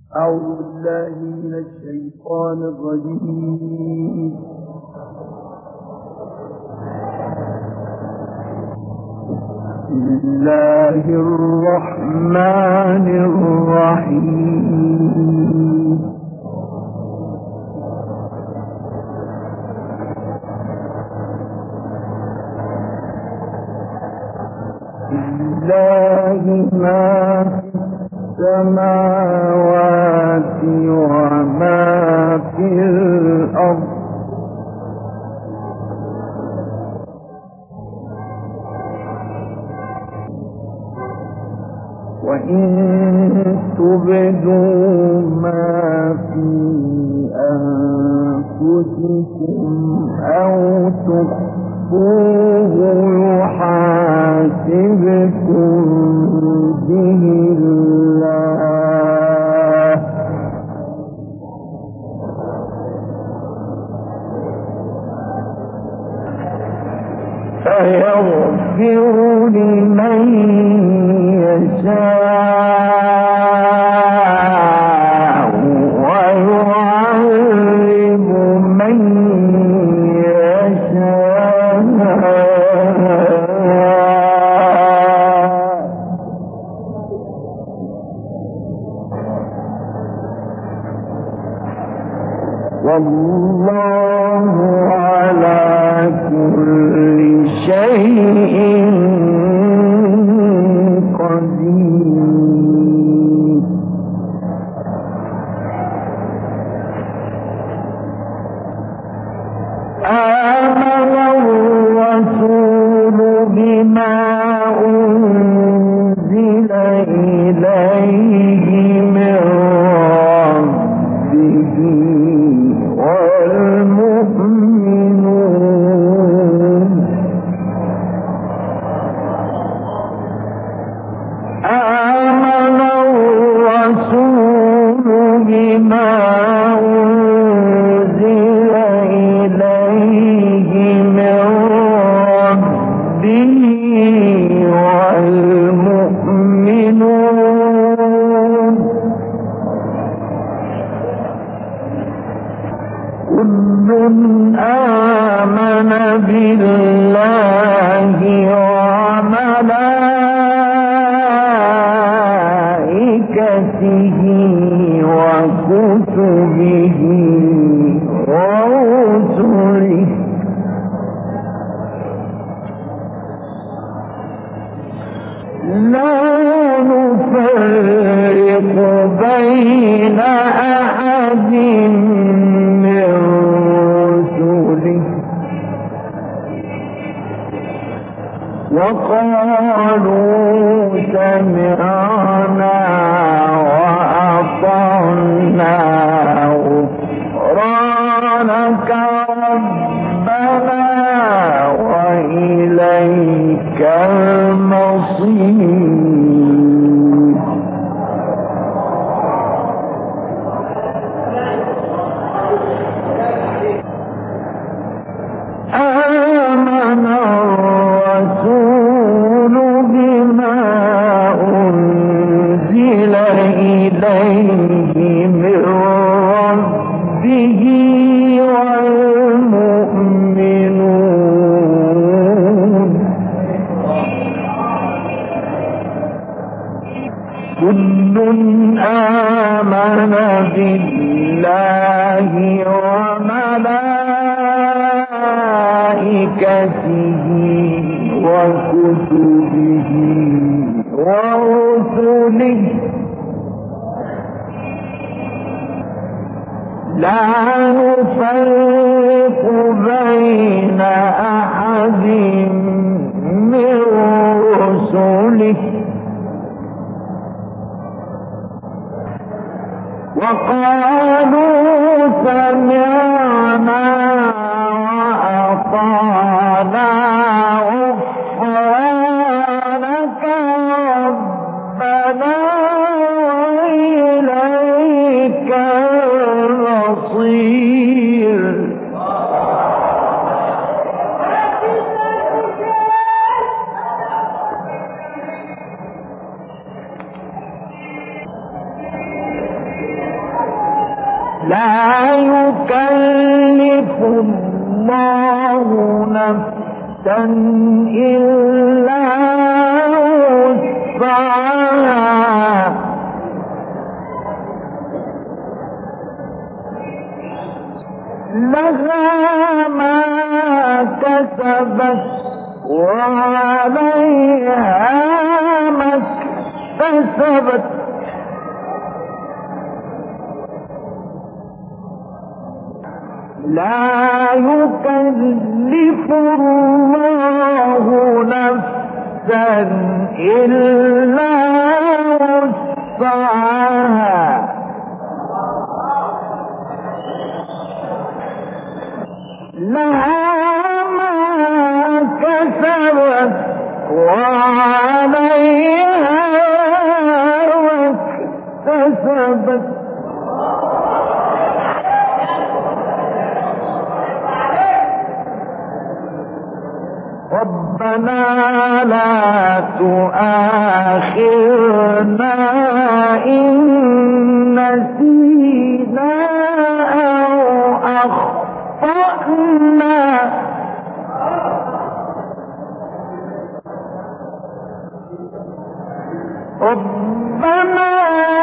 أعوذ بالله من الشيطان الرجيم. بسم الله الرحمن الرحيم. لله ما في السماوات وما في الأرض وإن تبدوا ما في أنفسكم أو تخفوه يحاسبكم به الله فيغفر لمن يشاء ويعذب من يشاء والله على كل شيء قدير. آمن الرسول بما أنزل إليه من ربه والمؤمنون آمن الرسول بما أنزل إليه من ربه والمؤمنون كل آمن بالله وملائكته وكتبه ورسله لا نفرق بين أحد من رسله وقالوا سمعنا وأطعنا غفرانك ربنا وإليك المصير. آمن الرسول بما أنزل إليه من ربه والمؤمنون كل آمن بالله وملائكته وكتبه ورسله لا نفرق بين أحد من رسله وقالوا سمعنا وأطعنا غفرانك ربنا وإليك المصير. لا يكلف الله نفسا إلا وسعها لها ما كسبت وعليها ما اكتسبت لا يكلف الله نفسا إلا وسعها لها ما كسبت وعليها ما اكتسبت ربنا لا تؤاخذنا إن نسينا أو أخطأنا ربنا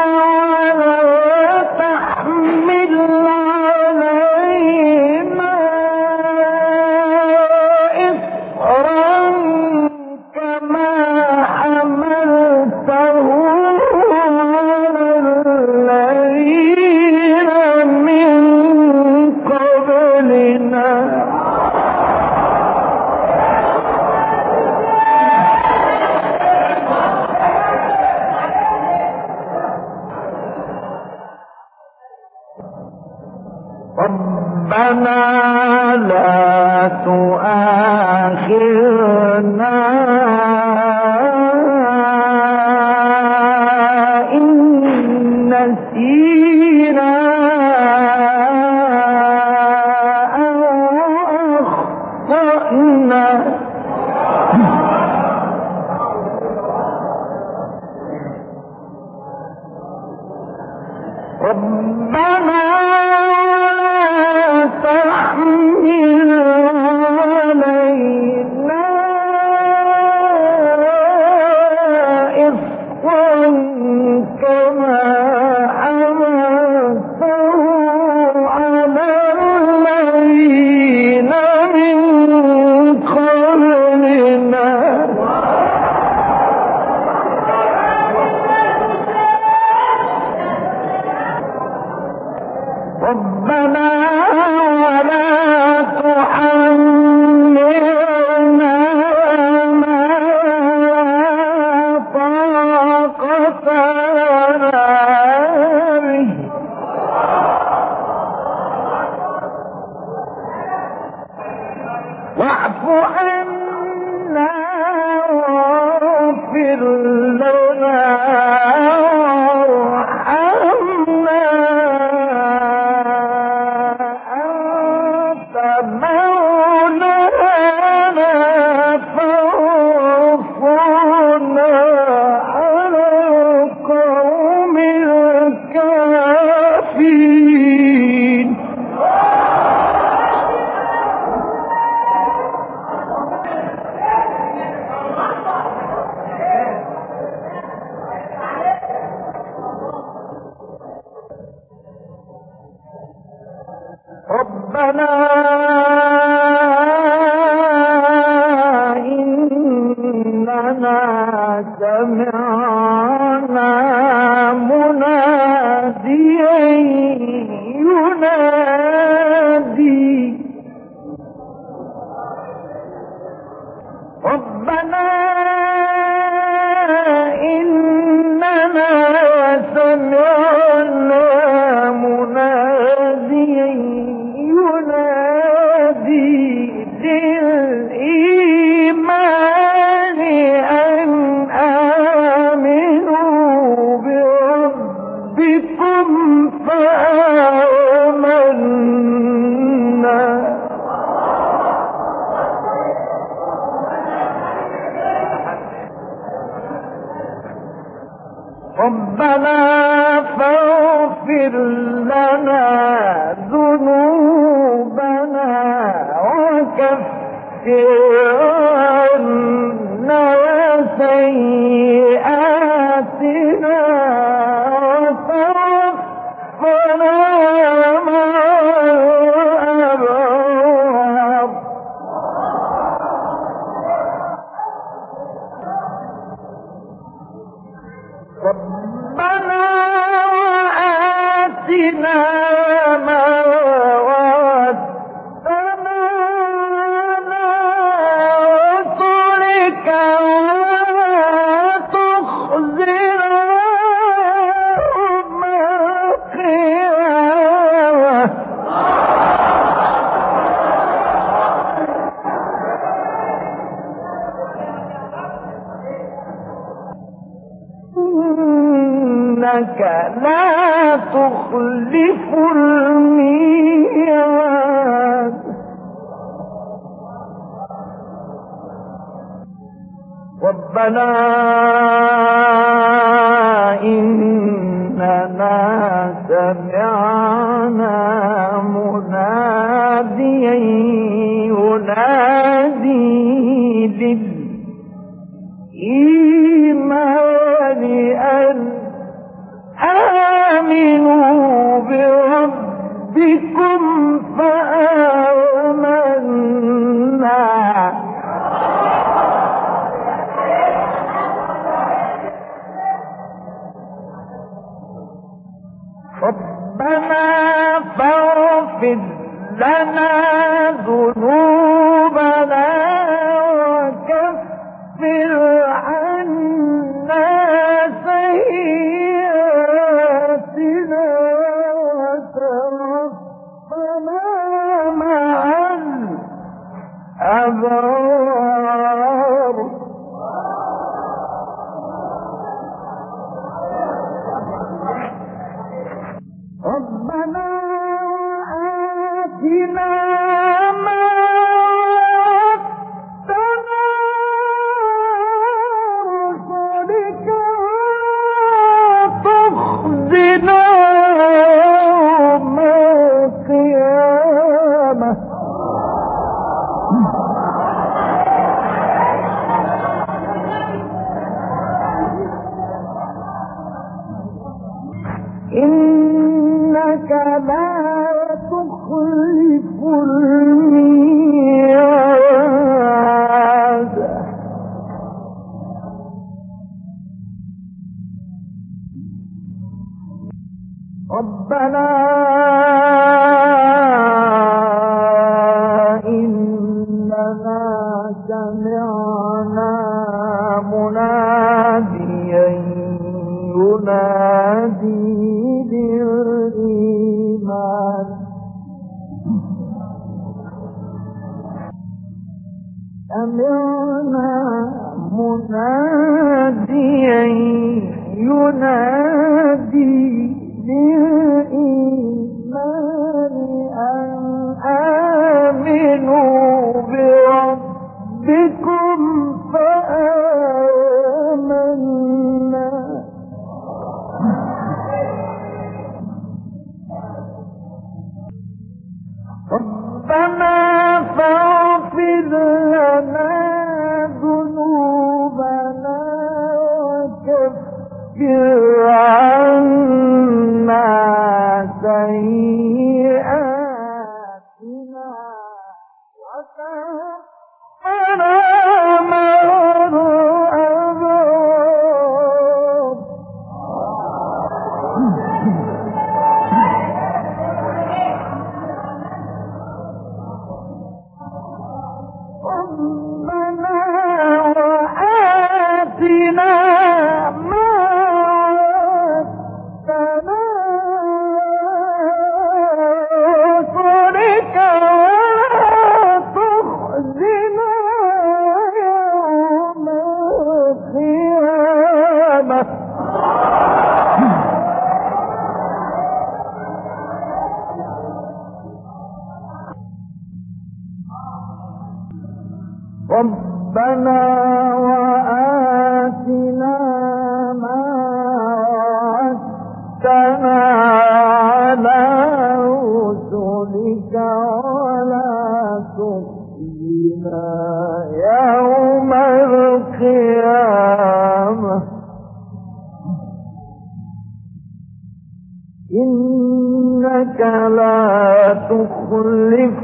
لا تحمل علينا إصرا كما حملته على الذين من قبلنا ربنا لا تؤاخذنا إن نسينا أو أخطأنا ربنا تحمل علينا إصرا كما حملته على الذين من قبلنا ربنا ولا تحملنا ما لا طاقة لنا به واعف عنا واغفر لنا وارحمنا مولانا فانصرنا على القوم الكافرين ربنا إننا سمعنا مناديا ينادي ربنا إننا سمعنا مناديا ينادي للإيمان أن آمنوا بربكم فآمنا ربنا فاغفر لنا ذنوبنا وكفر عنا سيئاتنا وتوفنا مع الأبرار. ربنا وآتنا ما وعدتنا على رسلك ولا تخزنا يوم القيامة إنك لا تخلف الميعاد. ربنا إننا سمعنا مناديا ينادي للإيمان أن آمنوا بربكم فآمنا. ربنا فاغفر لنا ذنوبنا وكفر عنا سيئاتنا وتوفنا مع الأبرار. ربنا آتنا ما وعدتنا رسلك ولا تخزنا يوم القيامة إنك لا تخلف الميعاد. ربنا إننا سمعنا مناديا ينادي للإيمان سمعنا مناديا ينادي للإيمان أن آمنوا بربكم فآمنا. ربنا فاغفر لنا ذنوبنا وكفر عنا سيئاتنا وتوفنا مع الأبرار. ربنا وآتنا ما وعدتنا رسلك ولا تخزنا يوم القيامة ربنا وآتنا ما وعدتنا على إنك لا تخلف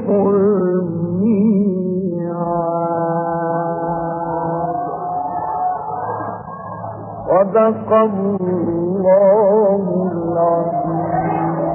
الميعاد. صدق الله العظيم.